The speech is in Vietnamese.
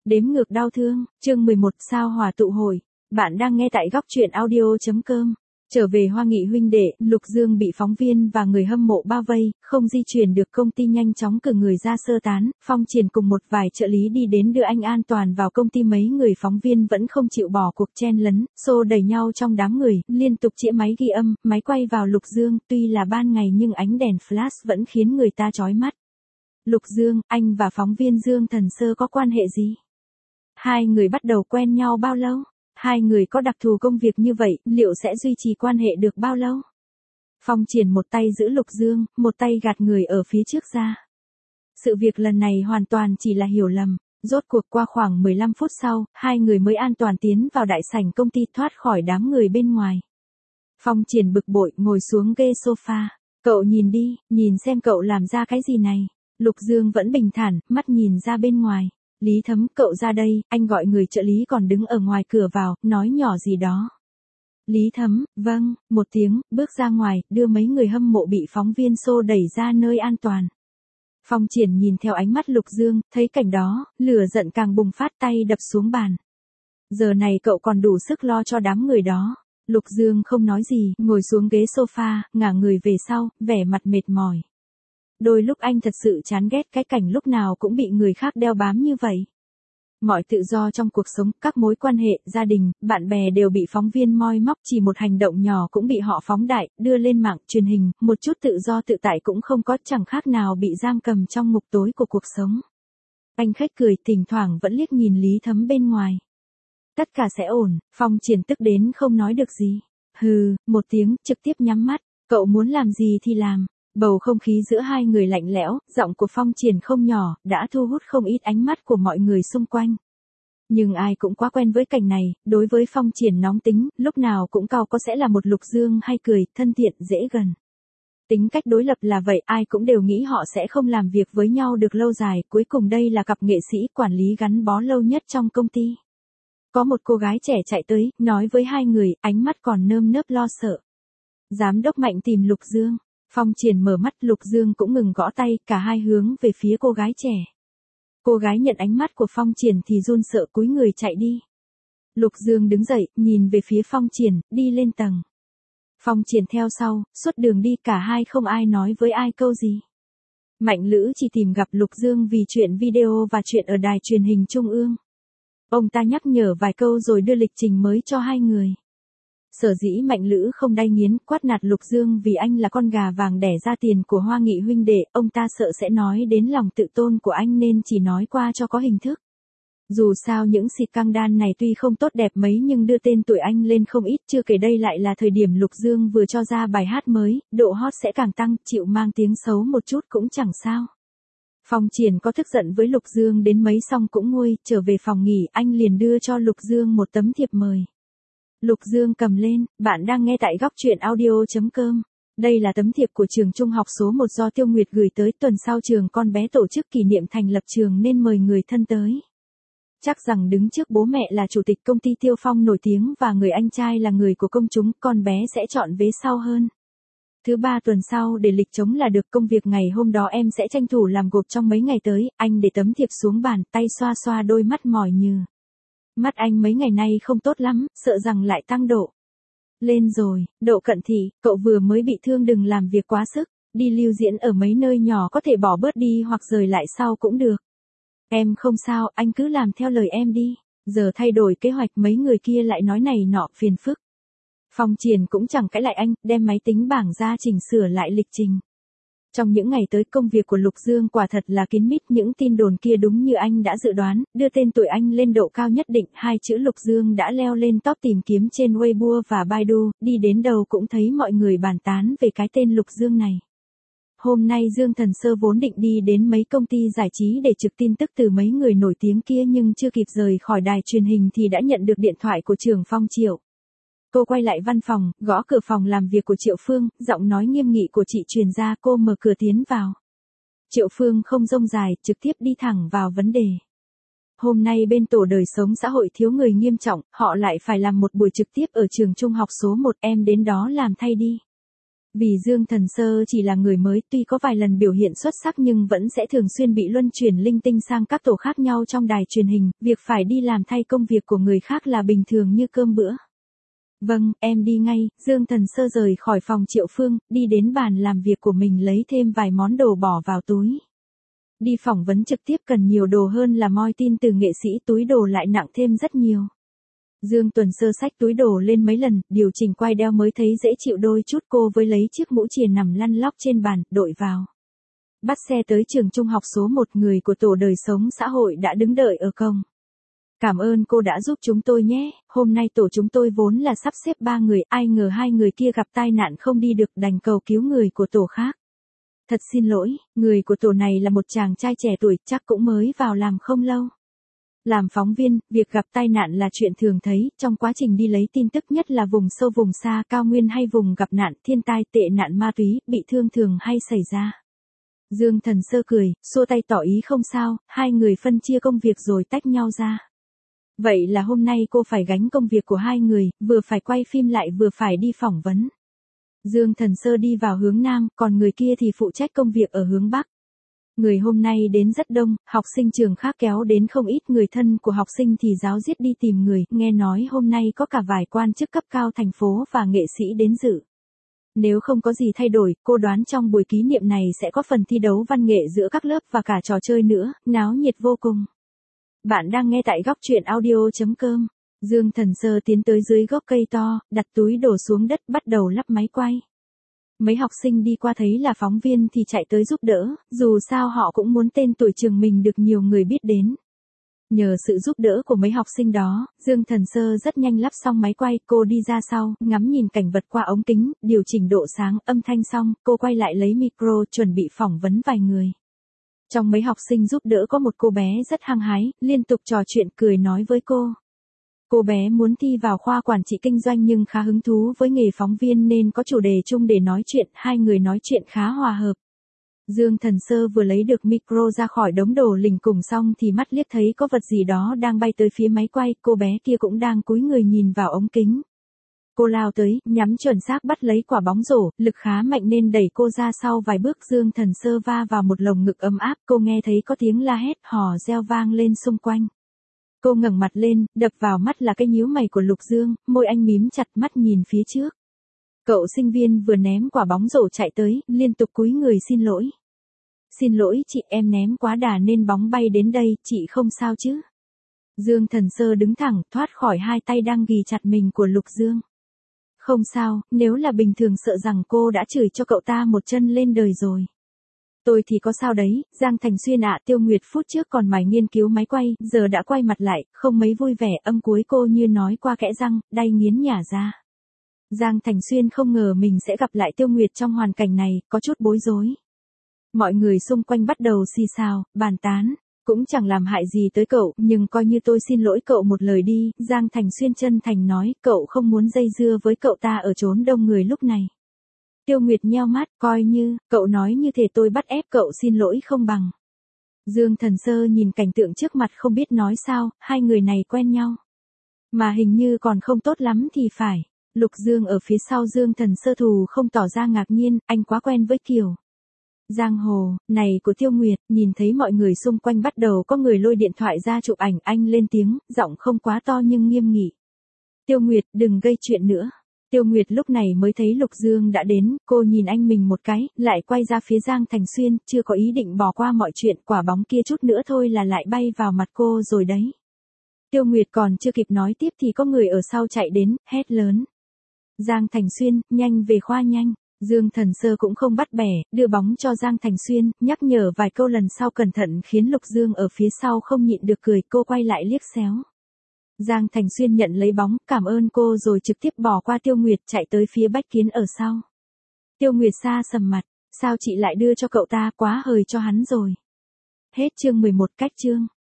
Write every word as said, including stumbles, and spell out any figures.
Đếm ngược đau thương, chương mười một sao hỏa tụ hội. Bạn đang nghe tại góc truyện audio.com. Trở về Hoa Nghị huynh đệ, Lục Dương bị phóng viên và người hâm mộ bao vây, không di chuyển được, công ty nhanh chóng cử người ra sơ tán. Phong Triển cùng một vài trợ lý đi đến đưa anh an toàn vào công ty. Mấy người phóng viên vẫn không chịu bỏ cuộc chen lấn, xô đẩy nhau trong đám người, liên tục chĩa máy ghi âm, máy quay vào Lục Dương. Tuy là ban ngày nhưng ánh đèn flash vẫn khiến người ta chói mắt. Lục Dương, anh và phóng viên Dương Thần Sơ có quan hệ gì? Hai người bắt đầu quen nhau bao lâu? Hai người có đặc thù công việc như vậy, liệu sẽ duy trì quan hệ được bao lâu? Phong Triển một tay giữ Lục Dương, một tay gạt người ở phía trước ra. Sự việc lần này hoàn toàn chỉ là hiểu lầm. Rốt cuộc qua khoảng mười lăm phút sau, hai người mới an toàn tiến vào đại sảnh công ty, thoát khỏi đám người bên ngoài. Phong Triển bực bội ngồi xuống ghế sofa. Cậu nhìn đi, nhìn xem cậu làm ra cái gì này. Lục Dương vẫn bình thản, mắt nhìn ra bên ngoài. Lý Thấm, cậu ra đây, anh gọi người trợ lý còn đứng ở ngoài cửa vào, nói nhỏ gì đó. Lý Thấm, vâng, một tiếng, bước ra ngoài, đưa mấy người hâm mộ bị phóng viên xô đẩy ra nơi an toàn. Phong Triển nhìn theo ánh mắt Lục Dương, thấy cảnh đó, lửa giận càng bùng phát, tay đập xuống bàn. Giờ này cậu còn đủ sức lo cho đám người đó. Lục Dương không nói gì, ngồi xuống ghế sofa, ngả người về sau, vẻ mặt mệt mỏi. Đôi lúc anh thật sự chán ghét cái cảnh lúc nào cũng bị người khác đeo bám như vậy. Mọi tự do trong cuộc sống, các mối quan hệ, gia đình, bạn bè đều bị phóng viên moi móc, chỉ một hành động nhỏ cũng bị họ phóng đại, đưa lên mạng, truyền hình, một chút tự do tự tại cũng không có, chẳng khác nào bị giam cầm trong ngục tối của cuộc sống. Anh khách cười, thỉnh thoảng vẫn liếc nhìn Lý Thấm bên ngoài. Tất cả sẽ ổn. Phong Triển tức đến không nói được gì. Hừ, một tiếng, trực tiếp nhắm mắt, cậu muốn làm gì thì làm. Bầu không khí giữa hai người lạnh lẽo, giọng của Phong Triển không nhỏ, đã thu hút không ít ánh mắt của mọi người xung quanh. Nhưng ai cũng quá quen với cảnh này, đối với Phong Triển nóng tính, lúc nào cũng cao có sẽ là một Lục Dương hay cười, thân thiện, dễ gần. Tính cách đối lập là vậy, ai cũng đều nghĩ họ sẽ không làm việc với nhau được lâu dài, cuối cùng đây là cặp nghệ sĩ quản lý gắn bó lâu nhất trong công ty. Có một cô gái trẻ chạy tới, nói với hai người, ánh mắt còn nơm nớp lo sợ. Giám đốc Mạnh tìm Lục Dương. Phong Triển mở mắt, Lục Dương cũng ngừng gõ tay, cả hai hướng về phía cô gái trẻ. Cô gái nhận ánh mắt của Phong Triển thì run sợ cúi người chạy đi. Lục Dương đứng dậy, nhìn về phía Phong Triển, đi lên tầng. Phong Triển theo sau, suốt đường đi cả hai không ai nói với ai câu gì. Mạnh Lữ chỉ tìm gặp Lục Dương vì chuyện video và chuyện ở đài truyền hình Trung ương. Ông ta nhắc nhở vài câu rồi đưa lịch trình mới cho hai người. Sở dĩ Mạnh Lữ không đay nghiến, quát nạt Lục Dương vì anh là con gà vàng đẻ ra tiền của Hoa Nghị huynh đệ, ông ta sợ sẽ nói đến lòng tự tôn của anh nên chỉ nói qua cho có hình thức. Dù sao những xịt căng đan này tuy không tốt đẹp mấy nhưng đưa tên tuổi anh lên không ít, chưa kể đây lại là thời điểm Lục Dương vừa cho ra bài hát mới, độ hot sẽ càng tăng, chịu mang tiếng xấu một chút cũng chẳng sao. Phong Triển có tức giận với Lục Dương đến mấy xong cũng nguôi, trở về phòng nghỉ, anh liền đưa cho Lục Dương một tấm thiệp mời. Lục Dương cầm lên, bạn đang nghe tại góc truyện audio.com. Đây là tấm thiệp của trường trung học số một do Tiêu Nguyệt gửi tới, tuần sau trường con bé tổ chức kỷ niệm thành lập trường nên mời người thân tới. Chắc rằng đứng trước bố mẹ là chủ tịch công ty Tiêu Phong nổi tiếng và người anh trai là người của công chúng, con bé sẽ chọn vế sau hơn. Thứ ba tuần sau để lịch trống là được, công việc ngày hôm đó em sẽ tranh thủ làm gộp trong mấy ngày tới. Anh để tấm thiệp xuống bàn, tay xoa xoa đôi mắt mỏi nhừ. Mắt anh mấy ngày nay không tốt lắm, sợ rằng lại tăng độ. Lên rồi, Độ Cận Thị, cậu vừa mới bị thương đừng làm việc quá sức, đi lưu diễn ở mấy nơi nhỏ có thể bỏ bớt đi hoặc rời lại sau cũng được. Em không sao, anh cứ làm theo lời em đi, giờ thay đổi kế hoạch mấy người kia lại nói này nọ phiền phức. Phong Triển cũng chẳng cãi lại anh, đem máy tính bảng ra chỉnh sửa lại lịch trình. Trong những ngày tới công việc của Lục Dương quả thật là kín mít, những tin đồn kia đúng như anh đã dự đoán, đưa tên tuổi anh lên độ cao nhất định, hai chữ Lục Dương đã leo lên top tìm kiếm trên Weibo và Baidu, đi đến đâu cũng thấy mọi người bàn tán về cái tên Lục Dương này. Hôm nay Dương Thần Sơ vốn định đi đến mấy công ty giải trí để trực tin tức từ mấy người nổi tiếng kia nhưng chưa kịp rời khỏi đài truyền hình thì đã nhận được điện thoại của trưởng Phong Triệu. Cô quay lại văn phòng, gõ cửa phòng làm việc của Triệu Phương, giọng nói nghiêm nghị của chị truyền ra, cô mở cửa tiến vào. Triệu Phương không rông dài, trực tiếp đi thẳng vào vấn đề. Hôm nay bên tổ đời sống xã hội thiếu người nghiêm trọng, họ lại phải làm một buổi trực tiếp ở trường trung học số một, em đến đó làm thay đi. Vì Dương Thần Sơ chỉ là người mới, tuy có vài lần biểu hiện xuất sắc nhưng vẫn sẽ thường xuyên bị luân chuyển linh tinh sang các tổ khác nhau trong đài truyền hình, việc phải đi làm thay công việc của người khác là bình thường như cơm bữa. Vâng, em đi ngay. Dương Thần Sơ rời khỏi phòng Triệu Phương, đi đến bàn làm việc của mình lấy thêm vài món đồ bỏ vào túi. Đi phỏng vấn trực tiếp cần nhiều đồ hơn là moi tin từ nghệ sĩ, túi đồ lại nặng thêm rất nhiều. Dương Tuần Sơ xách túi đồ lên mấy lần, điều chỉnh quai đeo mới thấy dễ chịu đôi chút, cô với lấy chiếc mũ chìa nằm lăn lóc trên bàn, đội vào. Bắt xe tới trường trung học số một, người của tổ đời sống xã hội đã đứng đợi ở cổng. Cảm ơn cô đã giúp chúng tôi nhé, hôm nay tổ chúng tôi vốn là sắp xếp ba người, ai ngờ hai người kia gặp tai nạn không đi được, đành cầu cứu người của tổ khác. Thật xin lỗi, người của tổ này là một chàng trai trẻ tuổi, chắc cũng mới vào làm không lâu. Làm phóng viên, việc gặp tai nạn là chuyện thường thấy, trong quá trình đi lấy tin tức, nhất là vùng sâu vùng xa, cao nguyên hay vùng gặp nạn, thiên tai, tệ nạn ma túy, bị thương thường hay xảy ra. Dương Thần Sơ cười, xua tay tỏ ý không sao, hai người phân chia công việc rồi tách nhau ra. Vậy là hôm nay cô phải gánh công việc của hai người, vừa phải quay phim lại vừa phải đi phỏng vấn. Dương Thần Sơ đi vào hướng Nam, còn người kia thì phụ trách công việc ở hướng Bắc. Người hôm nay đến rất đông, học sinh trường khác kéo đến không ít, người thân của học sinh thì ráo riết đi tìm người, nghe nói hôm nay có cả vài quan chức cấp cao thành phố và nghệ sĩ đến dự. Nếu không có gì thay đổi, cô đoán trong buổi kỷ niệm này sẽ có phần thi đấu văn nghệ giữa các lớp và cả trò chơi nữa, náo nhiệt vô cùng. Bạn đang nghe tại góc truyện audio chấm com. Dương Thần Sơ tiến tới dưới gốc cây to, đặt túi đổ xuống đất, bắt đầu lắp máy quay. Mấy học sinh đi qua thấy là phóng viên thì chạy tới giúp đỡ, dù sao họ cũng muốn tên tuổi trường mình được nhiều người biết đến. Nhờ sự giúp đỡ của mấy học sinh đó, Dương Thần Sơ rất nhanh lắp xong máy quay, cô đi ra sau, ngắm nhìn cảnh vật qua ống kính, điều chỉnh độ sáng, âm thanh xong, cô quay lại lấy micro, chuẩn bị phỏng vấn vài người. Trong mấy học sinh giúp đỡ có một cô bé rất hăng hái, liên tục trò chuyện cười nói với cô. Cô bé muốn thi vào khoa quản trị kinh doanh nhưng khá hứng thú với nghề phóng viên nên có chủ đề chung để nói chuyện, hai người nói chuyện khá hòa hợp. Dương Thần Sơ vừa lấy được micro ra khỏi đống đồ lỉnh kủng xong thì mắt liếc thấy có vật gì đó đang bay tới phía máy quay, cô bé kia cũng đang cúi người nhìn vào ống kính. Cô lao tới, nhắm chuẩn xác bắt lấy quả bóng rổ, lực khá mạnh nên đẩy cô ra sau vài bước. Dương Thần Sơ va vào một lồng ngực ấm áp, cô nghe thấy có tiếng la hét, hò reo vang lên xung quanh. Cô ngẩng mặt lên, đập vào mắt là cái nhíu mày của Lục Dương, môi anh mím chặt, mắt nhìn phía trước. Cậu sinh viên vừa ném quả bóng rổ chạy tới, liên tục cúi người xin lỗi. Xin lỗi chị, em ném quá đà nên bóng bay đến đây, chị không sao chứ? Dương Thần Sơ đứng thẳng, thoát khỏi hai tay đang ghì chặt mình của Lục Dương. Không sao, nếu là bình thường sợ rằng cô đã chửi cho cậu ta một chân lên đời rồi. Tôi thì có sao đấy, Giang Thành Xuyên ạ. Tiêu Nguyệt phút trước còn mải nghiên cứu máy quay, giờ đã quay mặt lại, không mấy vui vẻ, âm cuối cô như nói qua kẽ răng, đay nghiến nhả ra. Giang Thành Xuyên không ngờ mình sẽ gặp lại Tiêu Nguyệt trong hoàn cảnh này, có chút bối rối. Mọi người xung quanh bắt đầu xì xào, bàn tán, cũng chẳng làm hại gì tới cậu, nhưng coi như tôi xin lỗi cậu một lời đi. Giang Thành Xuyên chân thành nói, cậu không muốn dây dưa với cậu ta ở chốn đông người lúc này. Tiêu Nguyệt nheo mắt, coi như, cậu nói như thể tôi bắt ép cậu xin lỗi không bằng. Dương Thần Sơ nhìn cảnh tượng trước mặt không biết nói sao, hai người này quen nhau. Mà hình như còn không tốt lắm thì phải. Lục Dương ở phía sau Dương Thần Sơ thù không tỏ ra ngạc nhiên, anh quá quen với Kiều. Giang hồ, này của Tiêu Nguyệt, nhìn thấy mọi người xung quanh bắt đầu có người lôi điện thoại ra chụp ảnh, anh lên tiếng, giọng không quá to nhưng nghiêm nghị. Tiêu Nguyệt, đừng gây chuyện nữa. Tiêu Nguyệt lúc này mới thấy Lục Dương đã đến, cô nhìn anh mình một cái, lại quay ra phía Giang Thành Xuyên, chưa có ý định bỏ qua mọi chuyện, quả bóng kia chút nữa thôi là lại bay vào mặt cô rồi đấy. Tiêu Nguyệt còn chưa kịp nói tiếp thì có người ở sau chạy đến, hét lớn. Giang Thành Xuyên, nhanh về khoa nhanh. Dương Thần Sơ cũng không bắt bẻ, đưa bóng cho Giang Thành Xuyên, nhắc nhở vài câu lần sau cẩn thận khiến Lục Dương ở phía sau không nhịn được cười, cô quay lại liếc xéo. Giang Thành Xuyên nhận lấy bóng, cảm ơn cô rồi trực tiếp bỏ qua Tiêu Nguyệt chạy tới phía Bách Kiến ở sau. Tiêu Nguyệt xa sầm mặt, sao chị lại đưa cho cậu ta, quá hời cho hắn rồi. Hết chương mười một, cách chương.